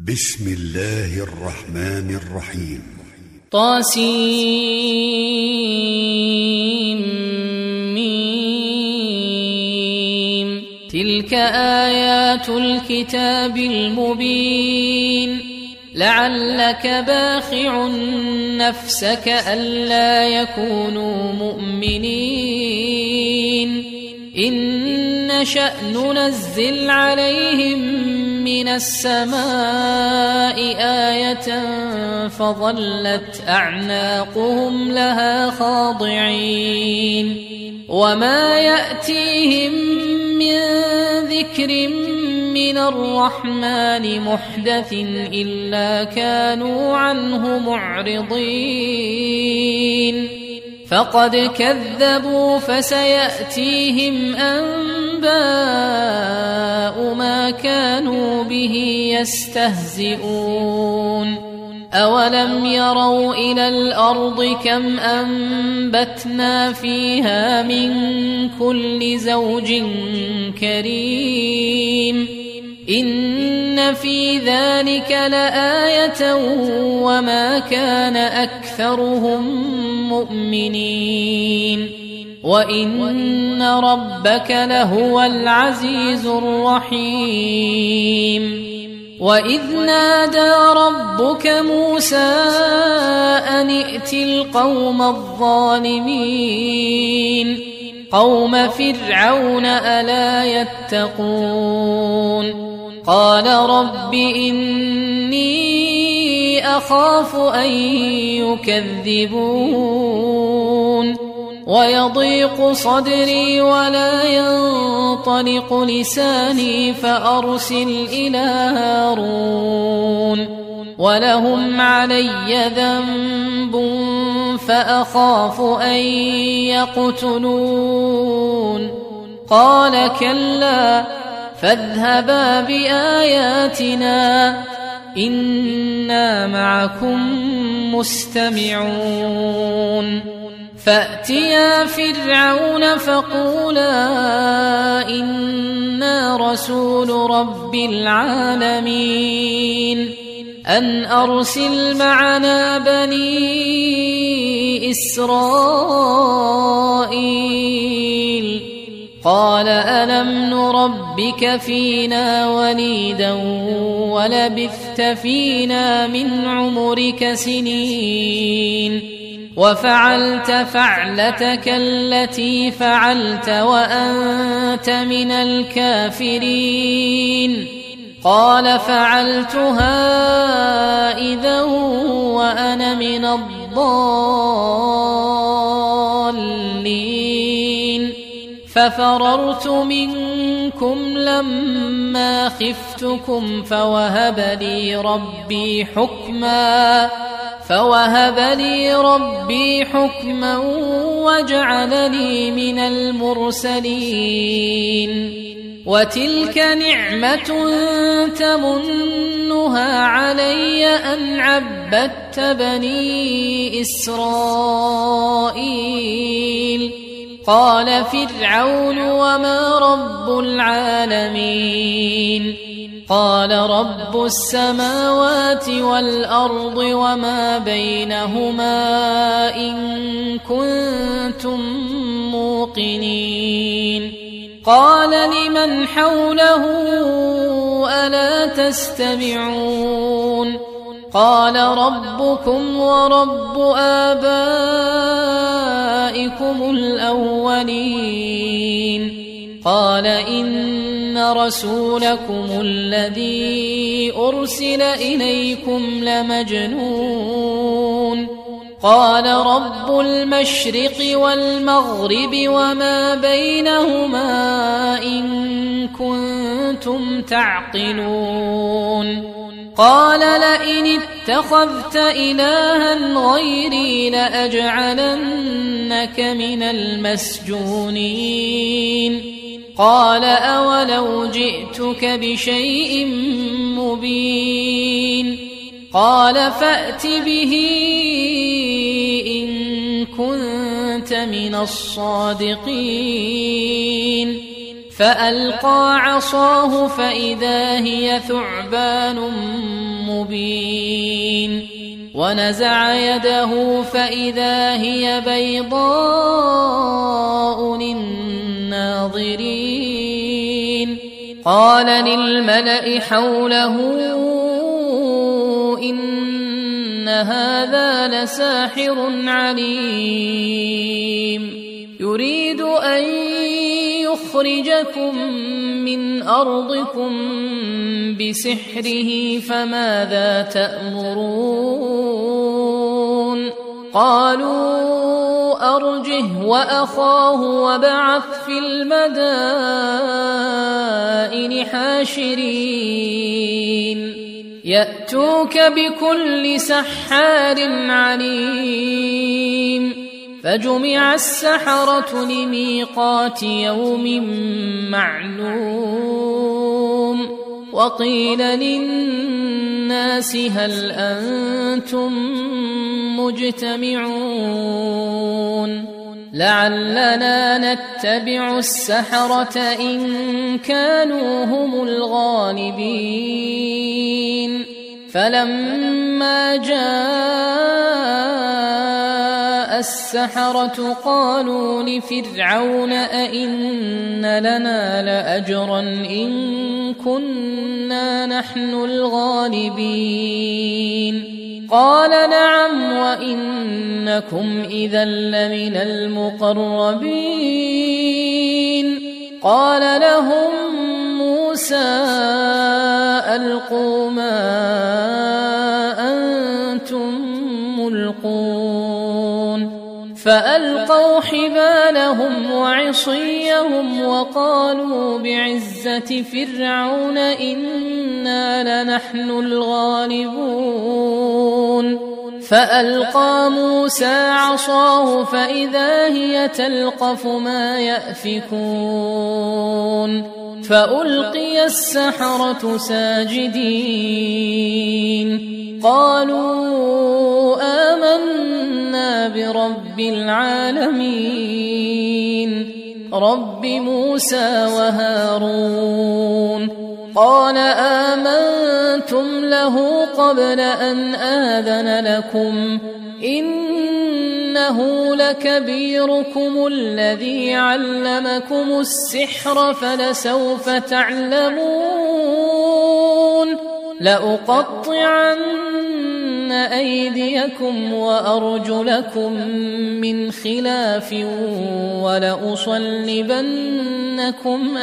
بسم الله الرحمن الرحيم. طاسيم. تلك آيات الكتاب المبين. لعلك باخع نفسك ألا يكونوا مؤمنين إن نشأ ننزل عليهم من السماء آية فظلت أعناقهم لها خاضعين وما يأتيهم من ذكر من الرحمن محدث إلا كانوا عنه معرضين فقد كذبوا فسيأتيهم أنباء ما كانوا به يستهزئون أولم يروا إلى الأرض كم أنبتنا فيها من كل زوج كريم إن في ذلك لآية وما كان أكثرهم مؤمنين وإن ربك لهو العزيز الرحيم وإذ نادى ربك موسى أن ائت القوم الظالمين قوم فرعون ألا يتقون قال رب إني أخاف أن يكذبون ويضيق صدري ولا ينطلق لساني فأرسل إلى هارون ولهم علي ذنب فأخاف أن يقتلون قال كلا فاذهبا بآياتنا إنا معكم مستمعون فأتيا فرعون فقولا إنا رسول رب العالمين أن أرسل معنا بني إسرائيل قال ألم نربك فينا وليدا ولبثت فينا من عمرك سنين وفعلت فعلتك التي فعلت وأنت من الكافرين قال فعلتها إذا وأنا من الضالين ففررت منكم لما خفتكم فوهب لي ربي حكما وجعلني من المرسلين وتلك نعمة تمنها علي أن عبدت بني إسرائيل قال فرعون وما رب العالمين قال رب السماوات والأرض وما بينهما إن كنتم موقنين قال لمن حوله ألا تستمعون قال ربكم ورب آبائكم الأولين قال إن رسولكم الذي أرسل إليكم لمجنون قال رب المشرق والمغرب وما بينهما إن كنتم تعقلون قال لئن اتخذت إلها غيري لأجعلنك من المسجونين قال أولو جئتك بشيء مبين قال فأت به إن كنت من الصادقين فألقى عصاه فإذا هي ثعبان مبين ونزع يده فإذا هي بيضاء للناظرين قال للملأ حوله إن هذا لساحر عليم يريد أن يخرجكم من أرضكم بسحره فماذا تأمرون قالوا أرجه وأخاه وابعث في المدائن حاشرين يأتوك بكل سحار عليم فجمع السحرة لميقات يوم معلوم وقيل للناس هل أنتم مجتمعون لعلنا نتبع السحرة إن كانوا هم الغالبين فلما جاء السحرة قالوا لفرعون أئن لنا لأجرا إن كنا نحن الغالبين قال نعم وإنكم إذا لمن المقربين قال لهم موسى ألقوا ما أنتم ملقون فألقوا حبالهم وعصيهم وقالوا بعزة فرعون إنا لنحن الغالبون فألقى موسى عصاه فإذا هي تلقف ما يأفكون فألقي السحرة ساجدين قالوا آمنا برب العالمين رب موسى وهارون قال آمنتم له قبل أن آذن لكم إنه لكبيركم الذي علمكم السحر فلسوف تعلمون لأقطعن أيديكم وأرجلكم من خلاف ولأصلبنكم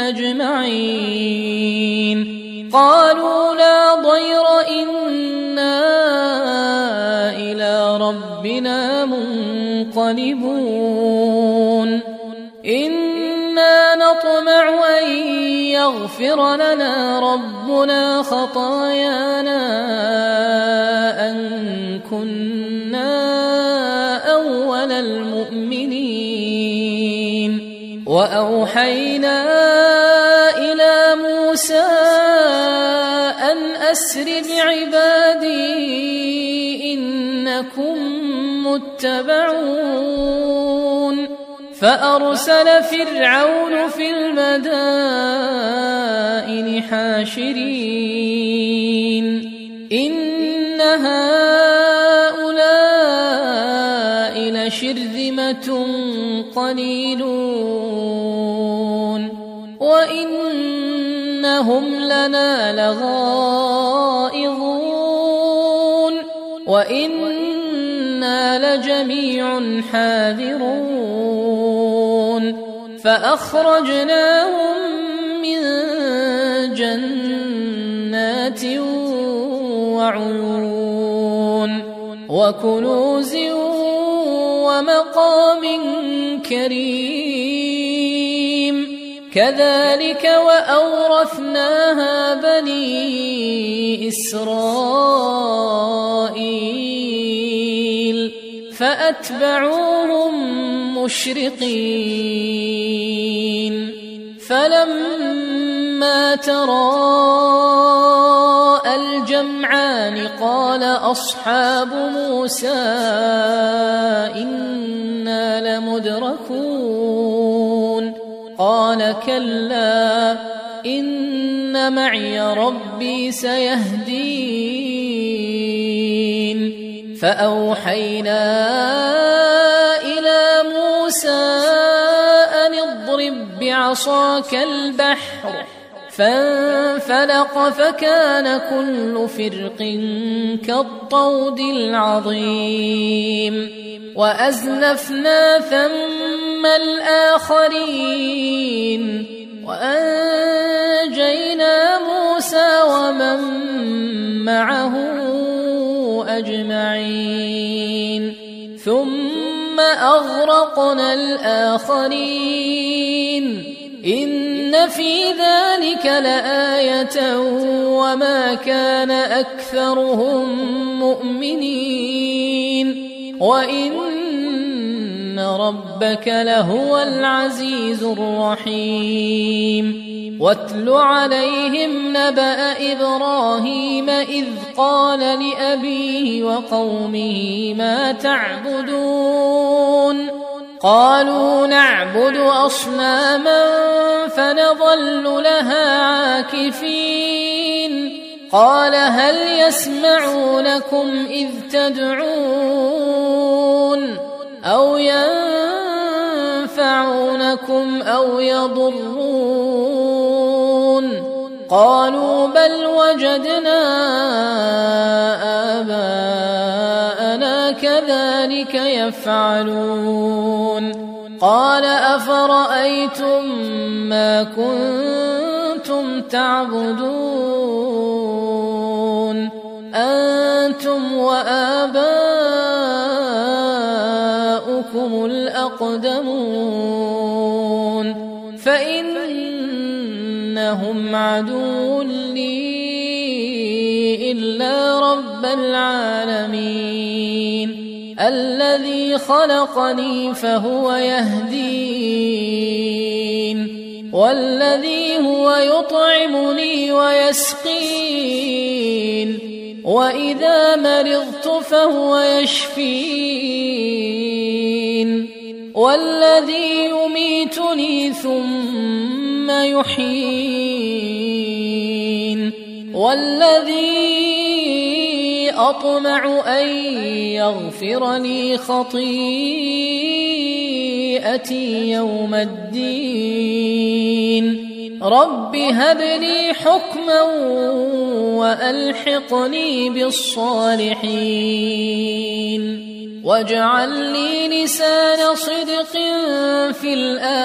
أجمعين قالوا لا ضير إنا إلى ربنا منقلبون إنا نطمع أن يغفر لنا ربنا خطايانا أن كنا أول المؤمنين وأوحينا إلى موسى أن أسر بعبادي إنكم متبعون فأرسل فرعون في المدائن حاشرين إن هؤلاء لشرذمة قليلون وإنهم لنا لغائظون وإنا لجميع حاذرون فأخرجناهم من جنات وعيون وكنوز ومقام كريم كذلك وأورثناها بني إسرائيل فأتبعوهم مشرقين فلما تراءى الجمعان قال أصحاب موسى إنا لمدركون قال كلا إن معي ربي سيهدين فأوحينا إلى موسى أن اضرب بعصاك البحر فانفلق فكان كل فرق كالطود العظيم وأزلفنا ثم الآخرين وأنجينا موسى ومن معه أجمعين ثم أغرقنا الآخرين إن في ذلك لآية وما كان أكثرهم مؤمنين وإن ربك لهو العزيز الرحيم واتل عليهم نبأ إبراهيم إذ قال لأبيه وقومه ما تعبدون قالوا نعبد أصناما فنظل لها عاكفين قال هل يسمعونكم إذ تدعون أو ينفعونكم أو يضرون قالوا بل وجدنا آباءنا كذلك يفعلون قال أفرأيتم ما كنتم تعبدون أنتم وآباؤكم الأقدمون فإنهم عدو لي إلا رب العالمين الذي خلقني فهو يهدين والذي هو يطعمني ويسقين وإذا مرضت فهو يشفين والذي يميتني ثم يحيين والذي أطمع أن يغفر لي خطيئتي يوم الدين رب هب لي حكما وألحقني بالصالحين واجعل لي لسان صدق في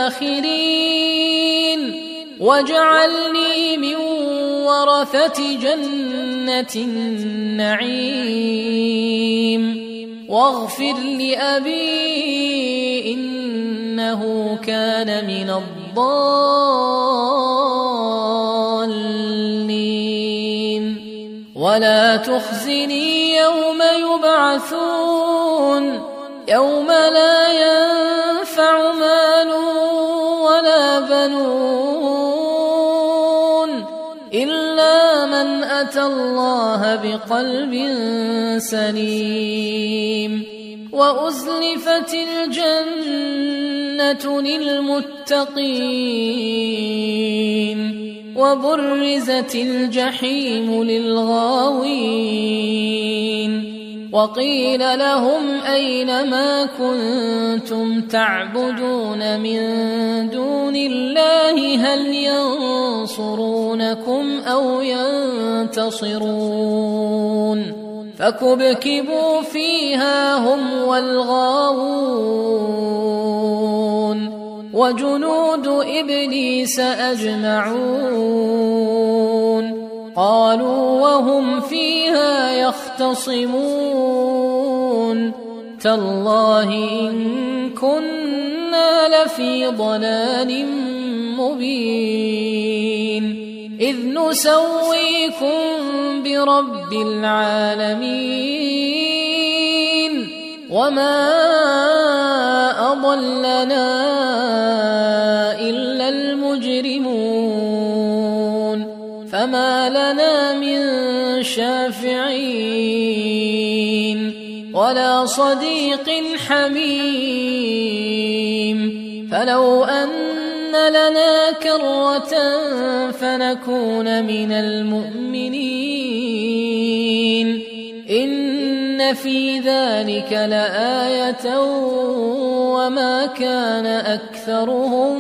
الآخرين واجعلني من ورثة جنة النعيم واغفر لأبي إنه كان من الضالين ولا تخزني يوم يبعثون يوم لا ينفع مال ولا بنون إلا من أتى الله بقلب سليم وأزلفت الجنة للمتقين وبرزت الجحيم للغاوين وقيل لهم أين ما كنتم تعبدون من دون الله هل ينصرونكم أو ينتصرون فكبكبوا فيها هم والغاوون وجنود إبليس أجمعون قالوا وهم فيها يختصمون تالله إن كنا لفي ضلال مبين إذ نسويكم برب العالمين وما أضلنا إلا المجرمون فما لنا من شافعين ولا صديق حميم فلو أن لنا كرة فنكون من المؤمنين إن إن في ذلك لآية وما كان أكثرهم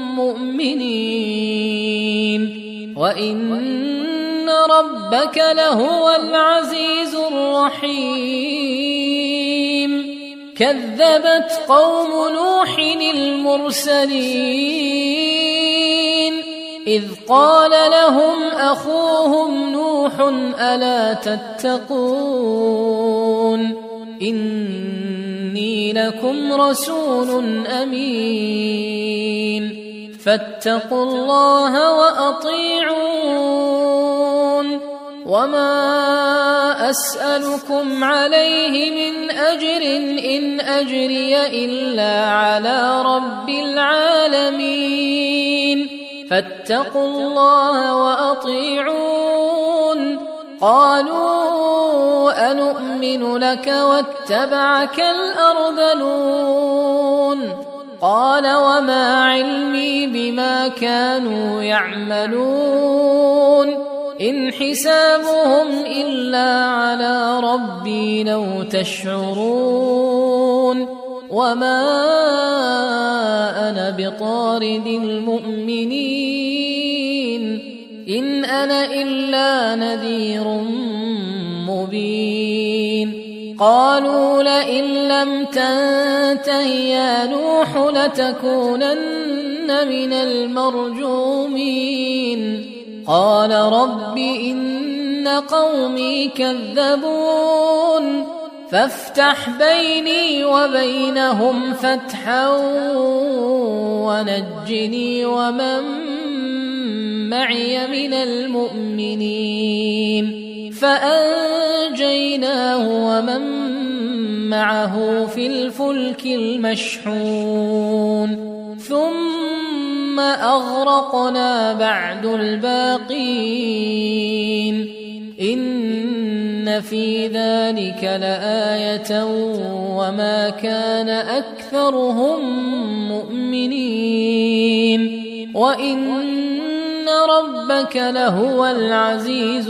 مؤمنين وإن ربك لهو العزيز الرحيم كذبت قوم نوح المرسلين إذ قال لهم أخوهم نوح ألا تتقون إني لكم رسول أمين فاتقوا الله وأطيعون وما أسألكم عليه من أجر إن أجري إلا على رب العالمين فاتقوا الله وأطيعون قالوا أنؤمن لك واتبعك الأرذلون قال وما علمي بما كانوا يعملون إن حسابهم إلا على ربي لو تشعرون وما أنا بطارد المؤمنين إن أنا إلا نذير مبين قالوا لئن لم تنته يا نوح لتكونن من المرجومين قال رب إن قومي كذبون فافتح بيني وبينهم فتحا ونجني ومن معي من المؤمنين فأنجيناه ومن معه في الفلك المشحون ثم أغرقنا بعد الباقين إن في ذلك لآية وما كان أكثرهم مؤمنين وإن ربك لهو العزيز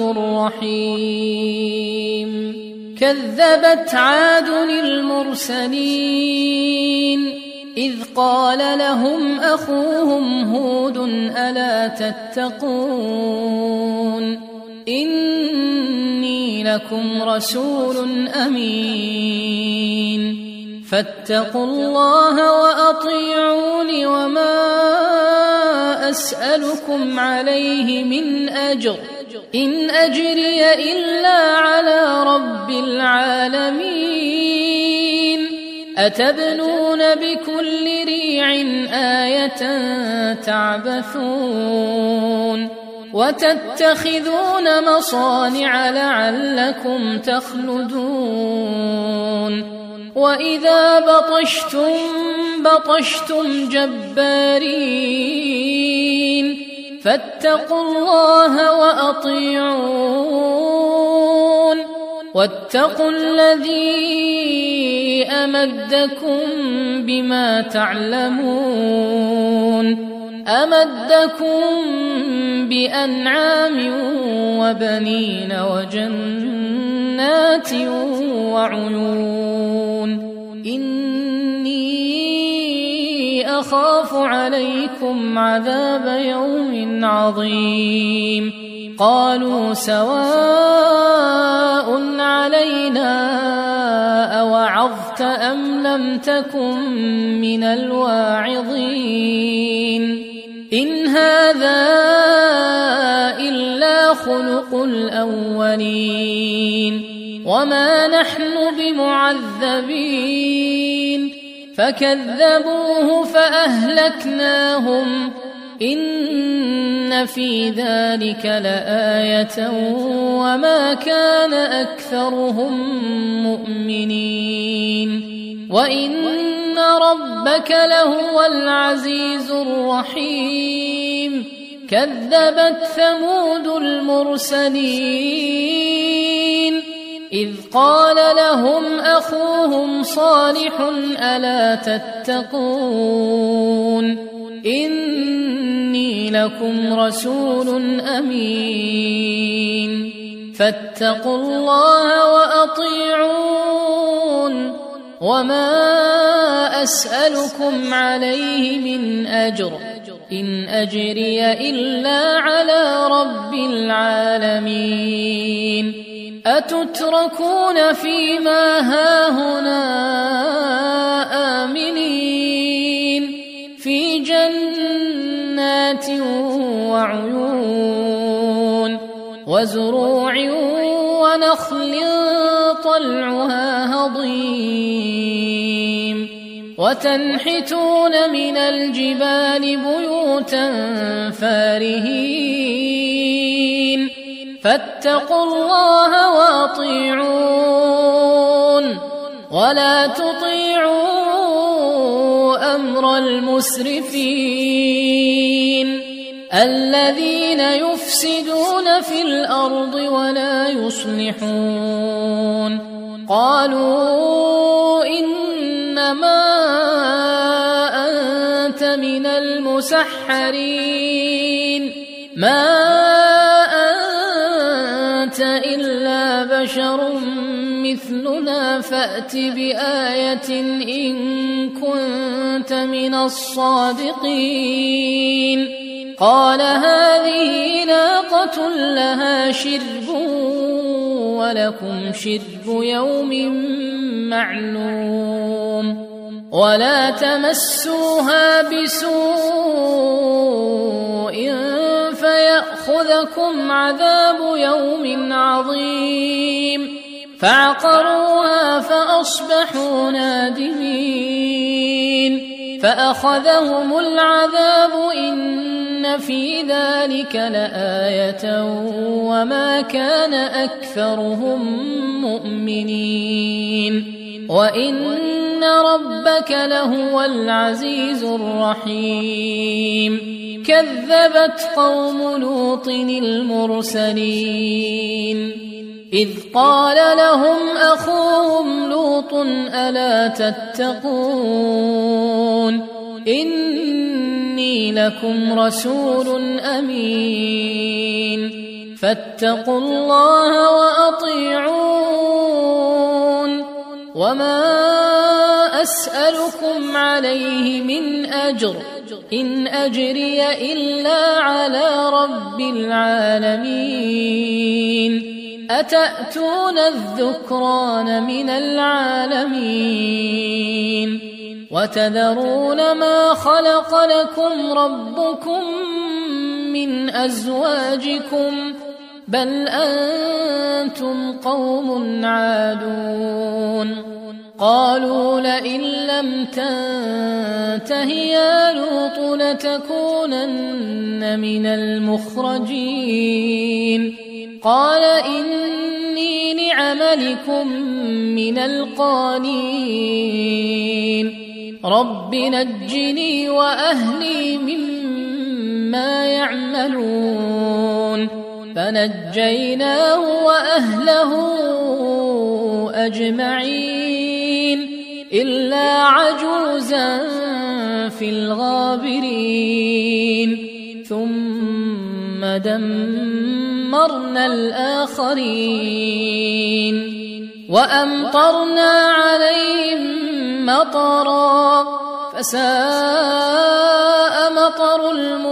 الرحيم كذبت عاد المرسلين إذ قال لهم أخوهم هود ألا تتقون إني لكم رسول أمين فاتقوا الله وأطيعون وما أسألكم عليه من أجر إن أجري إلا على رب العالمين أتبنون بكل ريع آية تعبثون وتتخذون مصانع لعلكم تخلدون وإذا بطشتم جبارين فاتقوا الله وأطيعون واتقوا الذي أمدكم بما تعلمون أمدكم بأنعام وبنين وجنات وعيون إني أخاف عليكم عذاب يوم عظيم قالوا سواء علينا أوعظت أم لم تكن من الواعظين إن هذا إلا خلق الأولين وما نحن بمعذبين فكذبوه فأهلكناهم إن في ذلك لآية وما كان أكثرهم مؤمنين وإن ربك لهو العزيز الرحيم كذبت ثمود المرسلين إذ قال لهم أخوهم صالح ألا تتقون إني لكم رسول أمين فاتقوا الله وأطيعون وما أسألكم عليه من أجر إن أجري إلا على رب العالمين أتتركون فيما هاهنا آمنين في جنات وعيون وزروع ونخل طلعها هضيم وتنحتون من الجبال بيوتا فارهين فاتقوا الله وأطيعون ولا تطيعوا أمر المسرفين الذين يفسدون في الأرض ولا يصلحون قالوا إنما أنت من المسحرين ما أنت إلا بشر مثلنا فأت بآية إن كنت من الصادقين قال هذه ناقة لها شرب ولكم شرب يوم معلوم ولا تمسوها بسوء فيأخذكم عذاب يوم عظيم فعقروها فأصبحوا نادمين فأخذهم العذاب إن في ذلك لآية وما كان أكثرهم مؤمنين وإن ربك لهو العزيز الرحيم كذبت قوم لوط المرسلين إذ قال لهم أخوهم لوط ألا تتقون إني لكم رسول أمين فاتقوا الله وأطيعون وما أسألكم عليه من أجر إن أجري إلا على رب العالمين أتأتون الذكران من العالمين وتذرون ما خلق لكم ربكم من أزواجكم بل أنتم قوم عادون قالوا لئن لم تنته يا لوط لتكونن من المخرجين قال إني لعملكم من القالين رب نجني وأهلي مما يعملون فنجيناه وأهله أجمعين إلا عجوزا في الغابرين ثم دمرنا الآخرين وأمطرنا عليهم مطرا فساء مطر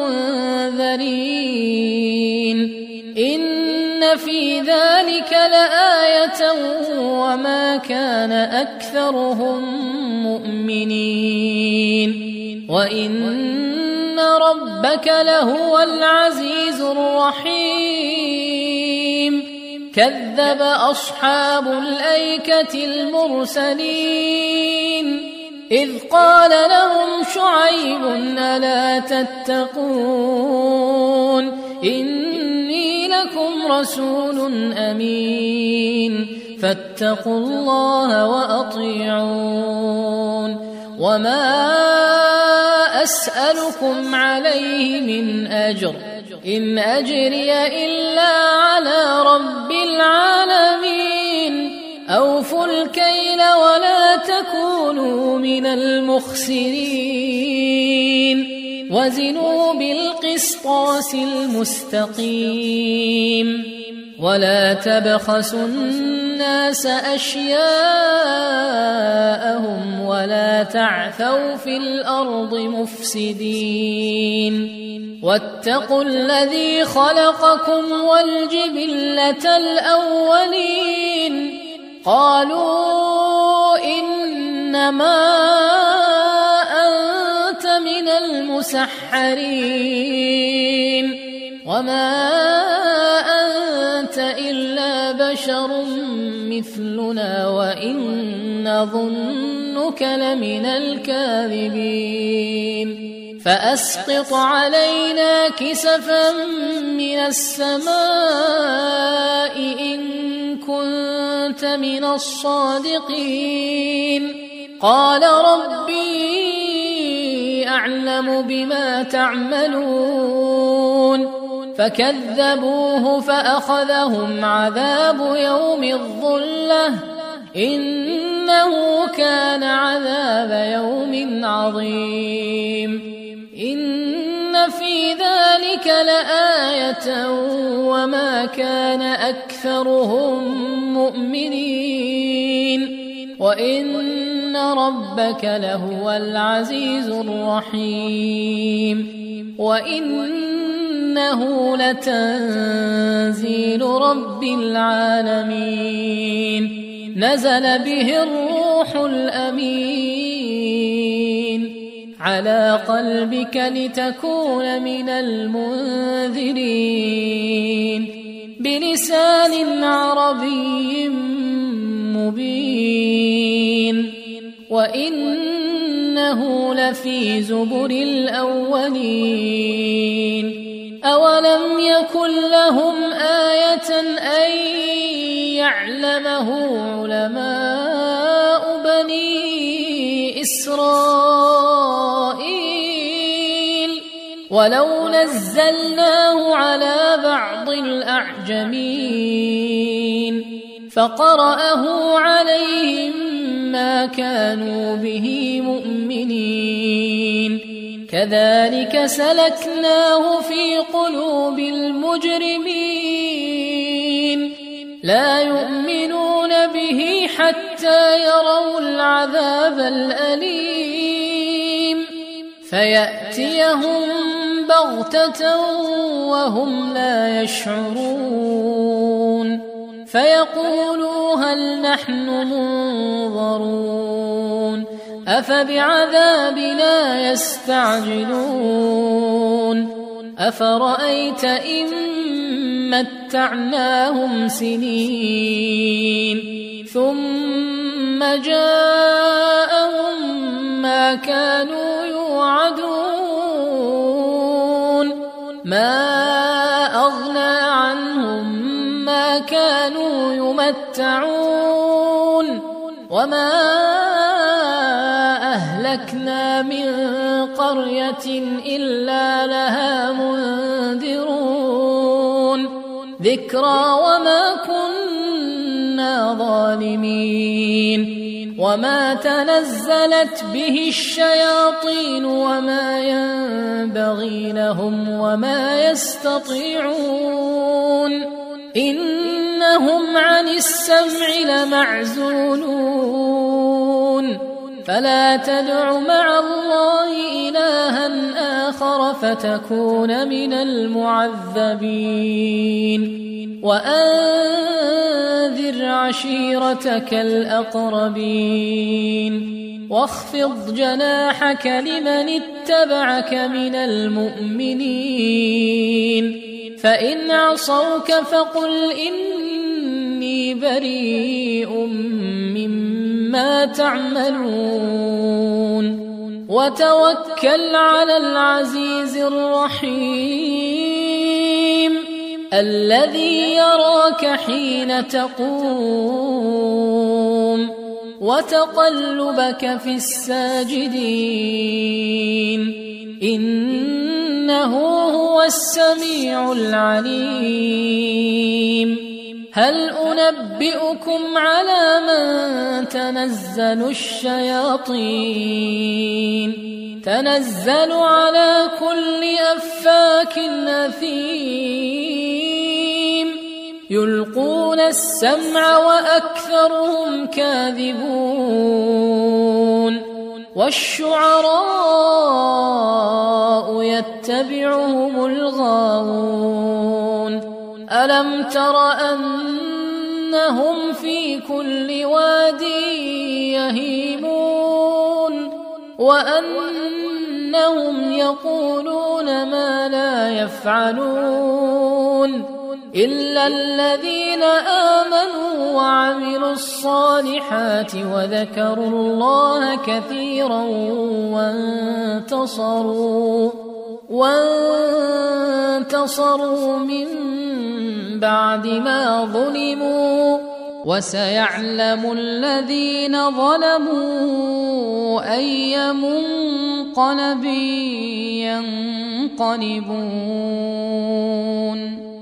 المنذرين إن في ذلك لآية وما كان أكثرهم مؤمنين وإن ربك لهو العزيز الرحيم كذب أصحاب الأيكة المرسلين إذ قال لهم شعيب ألا تتقون إني لكم رسول أمين فاتقوا الله وأطيعون وما أسألكم عليه من أجر إن أجري إلا على رب العالمين أوفوا الكيل ولا تكونوا من المخسرين وزنوا بالقسطاس المستقيم ولا تبخسوا الناس أشياءهم ولا تعثوا في الأرض مفسدين واتقوا الذي خلقكم والجبلة الأولين قالوا إنما أنت من المسحرين وما أنت إلا بشر مثلنا وإن نظنك لمن الكاذبين فأسقط علينا كسفا من السماء إن كنت من الصادقين قال ربي أعلم بما تعملون فكذبوه فأخذهم عذاب يوم الظلة إنه كان عذاب يوم عظيم إن في ذلك لآية وما كان أكثرهم مؤمنين وإن ربك لهو العزيز الرحيم وإنه لتنزيل رب العالمين نزل به الروح الأمين على قلبك لتكون من المنذرين بلسان عربي مبين وإنه لفي زبر الأولين أولم يكن لهم آية أن يعلمه علماء بني إسرائيل ولو نزلناه على بعض الأعجمين فقرأه عليهم ما كانوا به مؤمنين كذلك سلكناه في قلوب المجرمين لا يؤمنون به حتى يروا العذاب الأليم فيأتيهم بغتة وهم لا يشعرون فيقولوا هل نحن منظرون أفبعذابنا يستعجلون أفرأيت إن متعناهم سنين ثم جاءهم ما كانوا يوعدون ما أغنى عنهم ما كانوا يمتعون وما أهلكنا من قرية إلا لها منذرون ذكرى وما كنا ظالمين وما تنزلت به الشياطين وما ينبغي لهم وما يستطيعون إنهم عن السمع لمعزولون فلا تدع مع الله إلها آخر فتكون من المعذبين وأنذر عشيرتك الأقربين واخفض جناحك لمن اتبعك من المؤمنين فإن عصوك فقل إني بريء مما تعملون وتوكل على العزيز الرحيم الذي يراك حين تقوم وتقلبك في الساجدين إنه هو السميع العليم هل أنبئكم على من تنزل الشياطين تنزل على كل أفاك أثيم يلقون السمع وأكثرهم كاذبون والشعراء يتبعهم الغاوون ألم تر أنهم في كل واد يهيمون وأنهم يقولون ما لا يفعلون إلا الذين آمنوا وعملوا الصالحات وذكروا الله كثيرا وانتصروا من بعد ما ظلموا وسيعلم الذين ظلموا أي منقلب ينقلبون.